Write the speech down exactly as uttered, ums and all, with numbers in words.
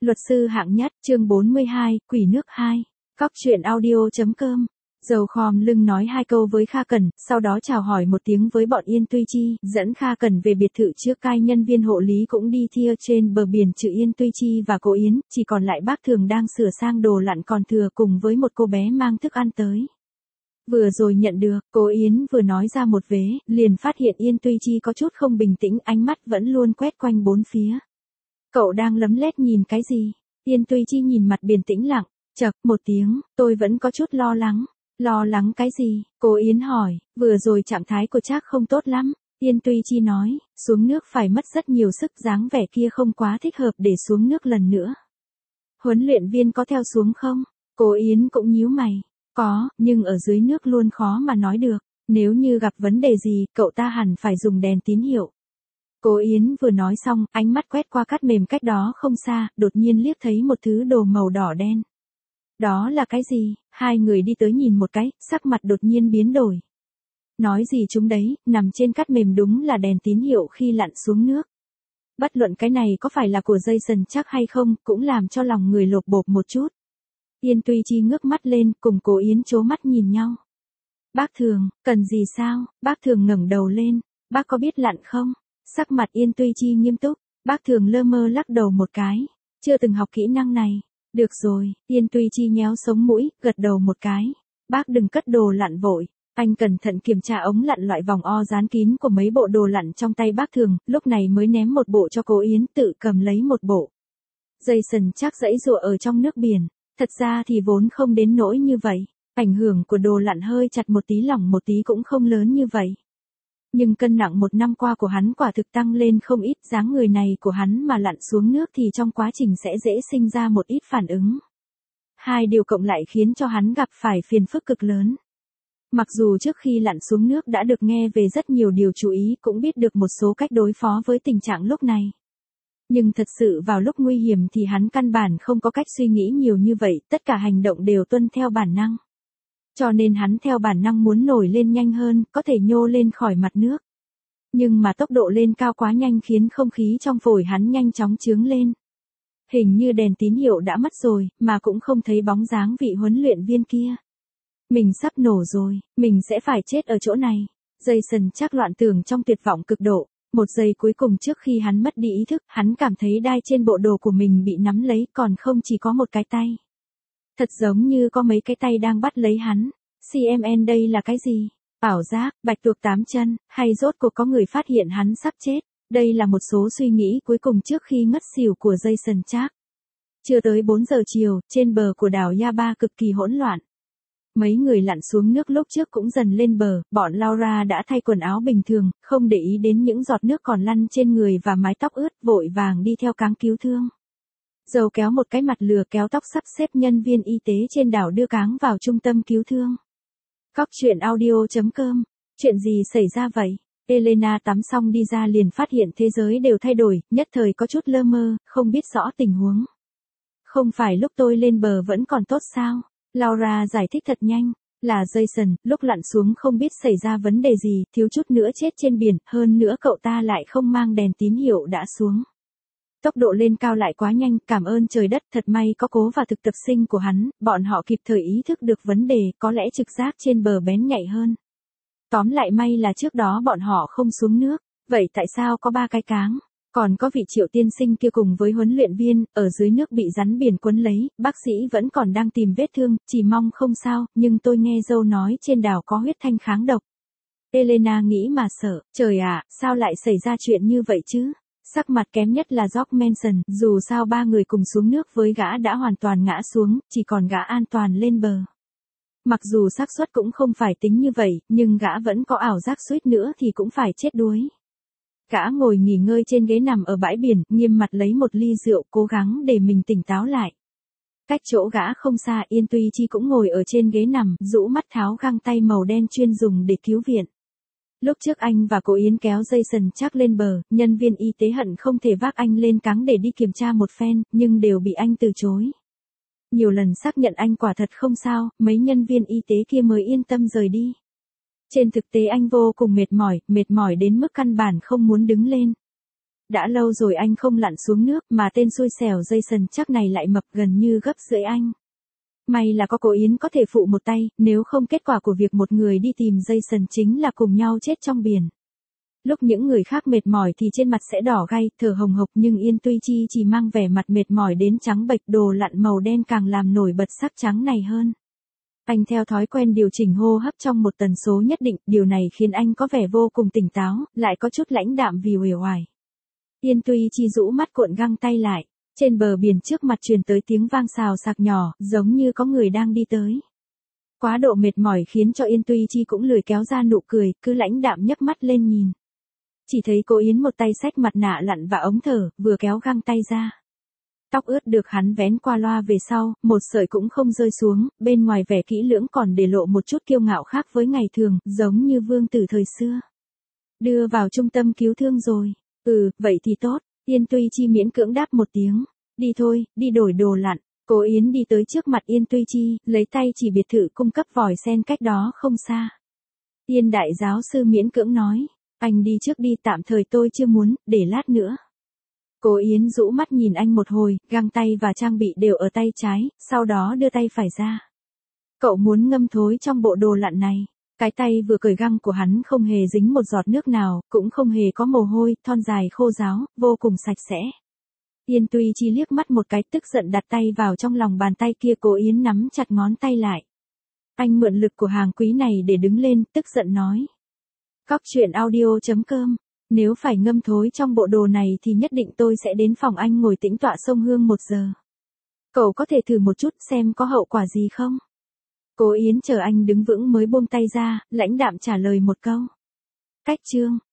Luật sư hạng nhất, chương bốn mươi hai, Quỷ nước hai. Cóc truyện audio.com. Dầu khom lưng nói hai câu với Kha Cẩn, sau đó chào hỏi một tiếng với bọn Yên Tuy Chi, dẫn Kha Cẩn về biệt thự trước. Cai nhân viên hộ lý cũng đi thia trên bờ biển trừ Yên Tuy Chi và cô Yến, chỉ còn lại bác Thường đang sửa sang đồ lặn còn thừa cùng với một cô bé mang thức ăn tới. Vừa rồi nhận được, cô Yến vừa nói ra một vế, liền phát hiện Yên Tuy Chi có chút không bình tĩnh, ánh mắt vẫn luôn quét quanh bốn phía. Cậu đang lấm lét nhìn cái gì? Yên Tuy Chi nhìn mặt biển tĩnh lặng, chậc một tiếng, tôi vẫn có chút lo lắng. Lo lắng cái gì? Cô Yến hỏi, vừa rồi trạng thái của Trác không tốt lắm. Yên Tuy Chi nói, xuống nước phải mất rất nhiều sức, dáng vẻ kia không quá thích hợp để xuống nước lần nữa. Huấn luyện viên có theo xuống không? Cô Yến cũng nhíu mày. Có, nhưng ở dưới nước luôn khó mà nói được. Nếu như gặp vấn đề gì, cậu ta hẳn phải dùng đèn tín hiệu. Cô Yến vừa nói xong, ánh mắt quét qua cát mềm cách đó không xa, đột nhiên liếc thấy một thứ đồ màu đỏ đen. Đó là cái gì? Hai người đi tới nhìn một cái, sắc mặt đột nhiên biến đổi. Nói gì chúng đấy, nằm trên cát mềm đúng là đèn tín hiệu khi lặn xuống nước. Bất luận cái này có phải là của Jason chắc hay không, cũng làm cho lòng người lột bột một chút. Yên Tuy Chi ngước mắt lên, cùng cô Yến chố mắt nhìn nhau. Bác Thường, cần gì sao? Bác Thường ngẩng đầu lên, bác có biết lặn không? Sắc mặt Yên Tuy Chi nghiêm túc, bác Thường lơ mơ lắc đầu một cái, chưa từng học kỹ năng này. Được rồi, Yên Tuy Chi nhéo sống mũi, gật đầu một cái. Bác đừng cất đồ lặn vội, anh cẩn thận kiểm tra ống lặn loại vòng o dán kín của mấy bộ đồ lặn trong tay bác Thường, lúc này mới ném một bộ cho cô Yến, tự cầm lấy một bộ. Jason chắc dãy dụa ở trong nước biển, thật ra thì vốn không đến nỗi như vậy, ảnh hưởng của đồ lặn hơi chặt một tí lỏng một tí cũng không lớn như vậy. Nhưng cân nặng một năm qua của hắn quả thực tăng lên không ít, dáng người này của hắn mà lặn xuống nước thì trong quá trình sẽ dễ sinh ra một ít phản ứng. Hai điều cộng lại khiến cho hắn gặp phải phiền phức cực lớn. Mặc dù trước khi lặn xuống nước đã được nghe về rất nhiều điều chú ý, cũng biết được một số cách đối phó với tình trạng lúc này. Nhưng thật sự vào lúc nguy hiểm thì hắn căn bản không có cách suy nghĩ nhiều như vậy, tất cả hành động đều tuân theo bản năng. Cho nên hắn theo bản năng muốn nổi lên nhanh hơn, có thể nhô lên khỏi mặt nước. Nhưng mà tốc độ lên cao quá nhanh khiến không khí trong phổi hắn nhanh chóng chướng lên. Hình như đèn tín hiệu đã mất rồi, mà cũng không thấy bóng dáng vị huấn luyện viên kia. Mình sắp nổ rồi, mình sẽ phải chết ở chỗ này. Jason chắc loạn tưởng trong tuyệt vọng cực độ. Một giây cuối cùng trước khi hắn mất đi ý thức, hắn cảm thấy đai trên bộ đồ của mình bị nắm lấy, còn không chỉ có một cái tay. Thật giống như có mấy cái tay đang bắt lấy hắn. xê em en đây là cái gì? Ảo giác, bạch tuộc tám chân, hay rốt cuộc có người phát hiện hắn sắp chết? Đây là một số suy nghĩ cuối cùng trước khi ngất xỉu của Jason Trác. Chưa tới bốn giờ chiều, trên bờ của đảo Yaba cực kỳ hỗn loạn. Mấy người lặn xuống nước lúc trước cũng dần lên bờ, bọn Laura đã thay quần áo bình thường, không để ý đến những giọt nước còn lăn trên người và mái tóc ướt, vội vàng đi theo cáng cứu thương. Dầu kéo một cái mặt lừa kéo tóc sắp xếp nhân viên y tế trên đảo đưa cáng vào trung tâm cứu thương. Cóc truyện audio.com. Chuyện gì xảy ra vậy? Elena tắm xong đi ra liền phát hiện thế giới đều thay đổi, nhất thời có chút lơ mơ, không biết rõ tình huống. Không phải lúc tôi lên bờ vẫn còn tốt sao? Laura giải thích thật nhanh. Là Jason, lúc lặn xuống không biết xảy ra vấn đề gì, thiếu chút nữa chết trên biển, hơn nữa cậu ta lại không mang đèn tín hiệu đã xuống. Tốc độ lên cao lại quá nhanh, cảm ơn trời đất, thật may có cố và thực tập sinh của hắn, bọn họ kịp thời ý thức được vấn đề, có lẽ trực giác trên bờ bén nhạy hơn. Tóm lại may là trước đó bọn họ không xuống nước, vậy tại sao có ba cái cáng? Còn có vị Triệu tiên sinh kia cùng với huấn luyện viên, ở dưới nước bị rắn biển quấn lấy, bác sĩ vẫn còn đang tìm vết thương, chỉ mong không sao, nhưng tôi nghe dâu nói trên đảo có huyết thanh kháng độc. Elena nghĩ mà sợ, trời ạ, sao lại xảy ra chuyện như vậy chứ? Sắc mặt kém nhất là George Manson, dù sao ba người cùng xuống nước với gã đã hoàn toàn ngã xuống, chỉ còn gã an toàn lên bờ. Mặc dù xác suất cũng không phải tính như vậy, nhưng gã vẫn có ảo giác suýt nữa thì cũng phải chết đuối. Gã ngồi nghỉ ngơi trên ghế nằm ở bãi biển, nghiêm mặt lấy một ly rượu, cố gắng để mình tỉnh táo lại. Cách chỗ gã không xa, Yên Tuy Chi cũng ngồi ở trên ghế nằm, rũ mắt tháo găng tay màu đen chuyên dùng để cứu viện. Lúc trước anh và cô Yến kéo Jason Trác lên bờ, nhân viên y tế hận không thể vác anh lên cáng để đi kiểm tra một phen, nhưng đều bị anh từ chối. Nhiều lần xác nhận anh quả thật không sao, mấy nhân viên y tế kia mới yên tâm rời đi. Trên thực tế anh vô cùng mệt mỏi, mệt mỏi đến mức căn bản không muốn đứng lên. Đã lâu rồi anh không lặn xuống nước mà tên xui xẻo Jason chắc này lại mập gần như gấp rưỡi anh. May là có cô Yến có thể phụ một tay, nếu không kết quả của việc một người đi tìm Jason chính là cùng nhau chết trong biển. Lúc những người khác mệt mỏi thì trên mặt sẽ đỏ gay, thở hồng hộc nhưng Yên Tuy Chi chỉ mang vẻ mặt mệt mỏi đến trắng bệch, đồ lặn màu đen càng làm nổi bật sắc trắng này hơn. Anh theo thói quen điều chỉnh hô hấp trong một tần số nhất định, điều này khiến anh có vẻ vô cùng tỉnh táo, lại có chút lãnh đạm vì uể oải. Yên Tuy Chi rũ mắt cuộn găng tay lại, trên bờ biển trước mặt truyền tới tiếng vang xào xạc nhỏ, giống như có người đang đi tới. Quá độ mệt mỏi khiến cho Yên Tuy Chi cũng lười kéo ra nụ cười, cứ lãnh đạm nhấc mắt lên nhìn. Chỉ thấy cô Yến một tay xách mặt nạ lặn và ống thở, vừa kéo găng tay ra. Tóc ướt được hắn vén qua loa về sau, một sợi cũng không rơi xuống, bên ngoài vẻ kỹ lưỡng còn để lộ một chút kiêu ngạo khác với ngày thường, giống như vương tử thời xưa. Đưa vào trung tâm cứu thương rồi. Ừ, vậy thì tốt. Yên Tuy Chi miễn cưỡng đáp một tiếng. Đi thôi, đi đổi đồ lặn. Cô Yến đi tới trước mặt Yên Tuy Chi, lấy tay chỉ biệt thự cung cấp vòi sen cách đó không xa. Yên đại giáo sư miễn cưỡng nói. Anh đi trước đi, tạm thời tôi chưa muốn, để lát nữa. Cô Yến rũ mắt nhìn anh một hồi, găng tay và trang bị đều ở tay trái, sau đó đưa tay phải ra. Cậu muốn ngâm thối trong bộ đồ lặn này. Cái tay vừa cởi găng của hắn không hề dính một giọt nước nào, cũng không hề có mồ hôi, thon dài khô ráo, vô cùng sạch sẽ. Yên Tuy Chi liếc mắt một cái tức giận đặt tay vào trong lòng bàn tay kia, cô Yến nắm chặt ngón tay lại. Anh mượn lực của hàng quý này để đứng lên, tức giận nói. Cóc truyện audio chấm com. Nếu phải ngâm thối trong bộ đồ này thì nhất định tôi sẽ đến phòng anh ngồi tĩnh tọa sông Hương một giờ. Cậu có thể thử một chút xem có hậu quả gì không? Cô Yến chờ anh đứng vững mới buông tay ra, lãnh đạm trả lời một câu. Cách chương.